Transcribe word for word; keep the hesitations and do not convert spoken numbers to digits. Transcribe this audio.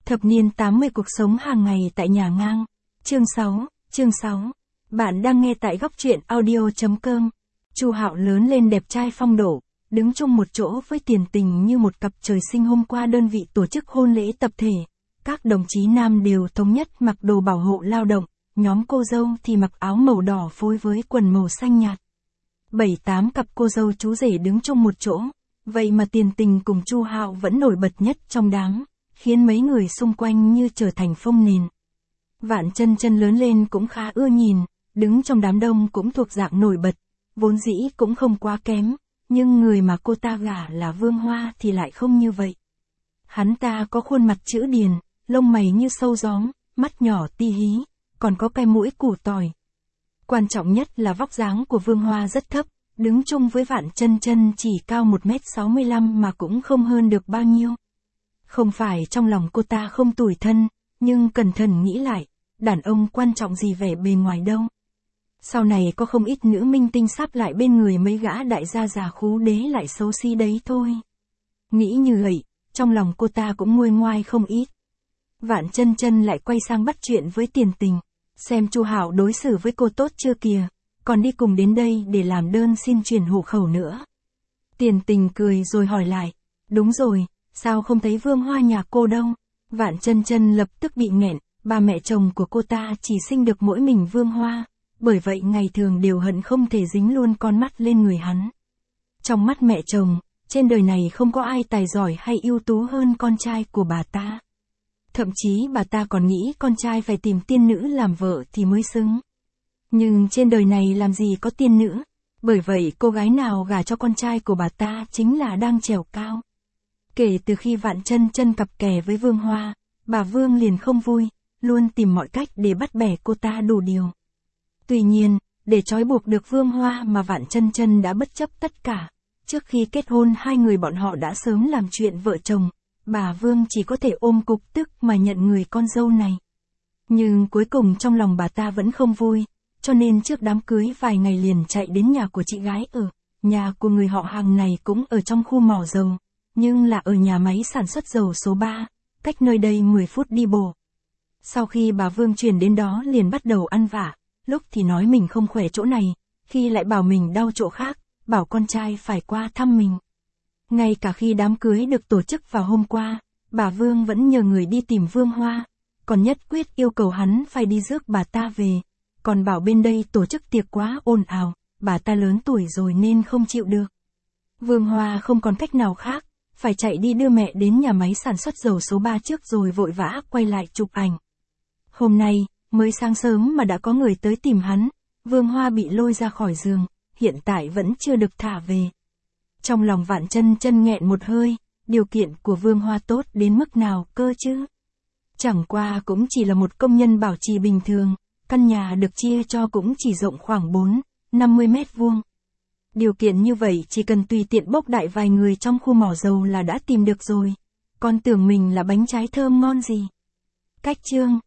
Thập niên tám mươi cuộc sống hàng ngày tại nhà ngang. Chương sáu, chương sáu. Bạn đang nghe tại góc truyện audio chấm com. Chu Hạo lớn lên đẹp trai phong độ, đứng chung một chỗ với Tiền Tình như một cặp trời sinh. Hôm qua đơn vị tổ chức hôn lễ tập thể, các đồng chí nam đều thống nhất mặc đồ bảo hộ lao động, nhóm cô dâu thì mặc áo màu đỏ phối với quần màu xanh nhạt. Bảy tám cặp cô dâu chú rể đứng chung một chỗ, vậy mà Tiền Tình cùng Chu Hạo vẫn nổi bật nhất trong đám, khiến mấy người xung quanh như trở thành phông nền. Vạn Chân Chân lớn lên cũng khá ưa nhìn, đứng trong đám đông cũng thuộc dạng nổi bật, vốn dĩ cũng không quá kém, nhưng người mà cô ta gả là Vương Hoa thì lại không như vậy. Hắn ta có khuôn mặt chữ điền, lông mày như sâu gióm, mắt nhỏ ti hí, còn có cái mũi củ tỏi. Quan trọng nhất là vóc dáng của Vương Hoa rất thấp, đứng chung với Vạn Chân Chân chỉ cao một mét sáu mươi lăm mà cũng không hơn được bao nhiêu. Không phải trong lòng cô ta không tủi thân, nhưng cẩn thận nghĩ lại, đàn ông quan trọng gì vẻ bề ngoài đâu. Sau này có không ít nữ minh tinh sắp lại bên người mấy gã đại gia già khú đế lại xấu xí đấy thôi. Nghĩ như vậy, trong lòng cô ta cũng nguôi ngoai không ít. Vạn Chân Chân lại quay sang bắt chuyện với Tiền Tình, xem Chu Hạo đối xử với cô tốt chưa kìa, còn đi cùng đến đây để làm đơn xin chuyển hộ khẩu nữa. Tiền Tình cười rồi hỏi lại, đúng rồi, sao không thấy Vương Hoa nhà cô đâu? Vạn Chân Chân lập tức bị nghẹn, ba mẹ chồng của cô ta chỉ sinh được mỗi mình Vương Hoa, bởi vậy ngày thường đều hận không thể dính luôn con mắt lên người hắn. Trong mắt mẹ chồng, trên đời này không có ai tài giỏi hay ưu tú hơn con trai của bà ta. Thậm chí bà ta còn nghĩ con trai phải tìm tiên nữ làm vợ thì mới xứng. Nhưng trên đời này làm gì có tiên nữ, bởi vậy cô gái nào gả cho con trai của bà ta chính là đang trèo cao. Kể từ khi Vạn Chân Chân cặp kè với Vương Hoa, bà Vương liền không vui, luôn tìm mọi cách để bắt bẻ cô ta đủ điều. Tuy nhiên, để trói buộc được Vương Hoa mà Vạn Chân Chân đã bất chấp tất cả. Trước khi kết hôn hai người bọn họ đã sớm làm chuyện vợ chồng, bà Vương chỉ có thể ôm cục tức mà nhận người con dâu này. Nhưng cuối cùng trong lòng bà ta vẫn không vui, cho nên trước đám cưới vài ngày liền chạy đến nhà của chị gái ở. Nhà của người họ hàng này cũng ở trong khu mỏ dầu, nhưng là ở nhà máy sản xuất dầu số ba, cách nơi đây mười phút đi bộ. Sau khi bà Vương chuyển đến đó liền bắt đầu ăn vạ, lúc thì nói mình không khỏe chỗ này, khi lại bảo mình đau chỗ khác, bảo con trai phải qua thăm mình. Ngay cả khi đám cưới được tổ chức vào hôm qua, bà Vương vẫn nhờ người đi tìm Vương Hoa, còn nhất quyết yêu cầu hắn phải đi rước bà ta về, còn bảo bên đây tổ chức tiệc quá ồn ào, bà ta lớn tuổi rồi nên không chịu được. Vương Hoa không còn cách nào khác, phải chạy đi đưa mẹ đến nhà máy sản xuất dầu số ba trước rồi vội vã quay lại chụp ảnh. Hôm nay, mới sáng sớm mà đã có người tới tìm hắn, Vương Hoa bị lôi ra khỏi giường, hiện tại vẫn chưa được thả về. Trong lòng Vạn Chân Chân nghẹn một hơi, điều kiện của Vương Hoa tốt đến mức nào cơ chứ? Chẳng qua cũng chỉ là một công nhân bảo trì bình thường, căn nhà được chia cho cũng chỉ rộng khoảng bốn, năm mươi mét vuông. Điều kiện như vậy chỉ cần tùy tiện bốc đại vài người trong khu mỏ dầu là đã tìm được rồi. Con tưởng mình là bánh trái thơm ngon gì. Cách chương,